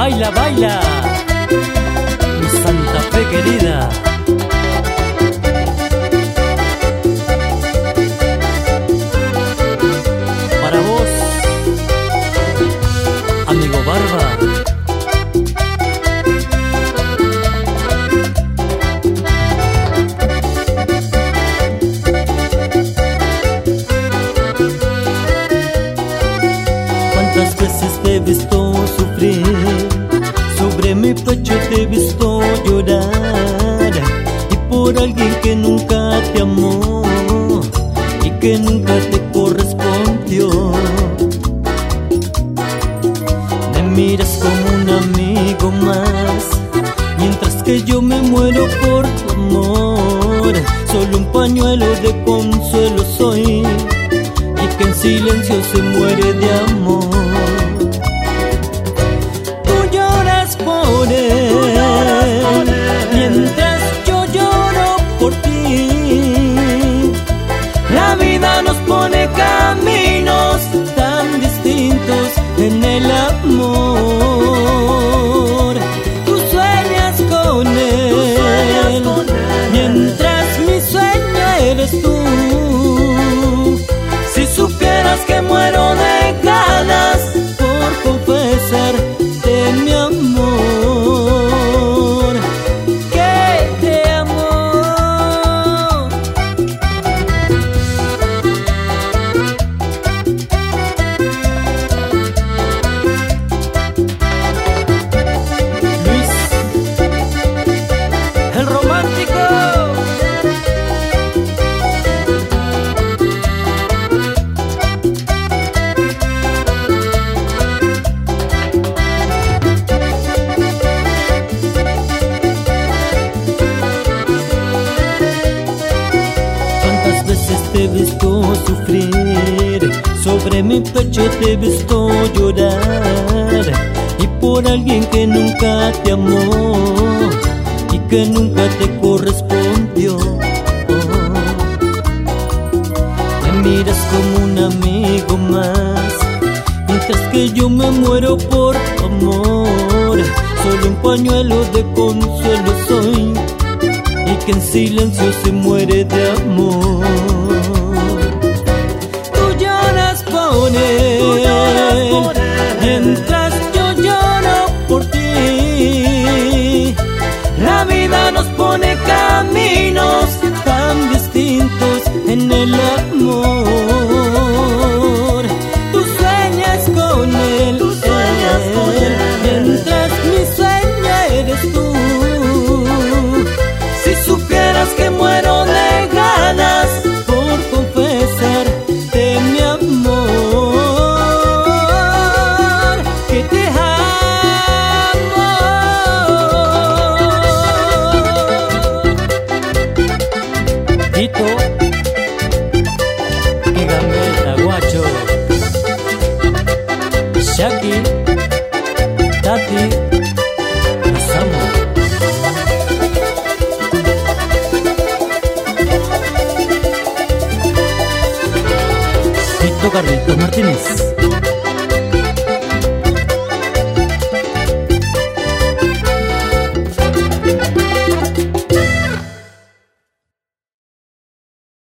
Baila, baila, mi Santa Fe querida. Para vos, amigo Barba. Cuántas veces te he visto sufrir, sobre mi pecho te he visto llorar, y por alguien que nunca te amó y que nunca te correspondió. Me miras como un amigo más, mientras que yo me muero por tu amor. Solo un pañuelo de consuelo soy, y que en silencio se muere de amor. Tú lloras por él, mientras yo lloro por ti. La vida nos pone caminos tan distintos en el amor. Tú sueñas con él, mientras mi sueño eres tú. Si supieras que muero de ganas por confesarte mi amor, que te amo. Luis, el romántico. Te he visto sufrir, sobre mi pecho te he visto llorar, y por alguien que nunca te amó y que nunca te correspondió. Me miras como un amigo más, mientras que yo me muero por tu amor. Solo un pañuelo de consuelo soy, y que en silencio se muere de amor. Tú lloras por él, mientras yo lloro por ti. La vida nos pone caminos tan distintos en el amor. Tú sueñas con él, mientras mi sueño eres tú. Si supieras que muero de ganas por confesarte mi amor, que te amo. Tito y Gambetta, guacho, Shaki, Tati, los amo. Carlitos Martínez.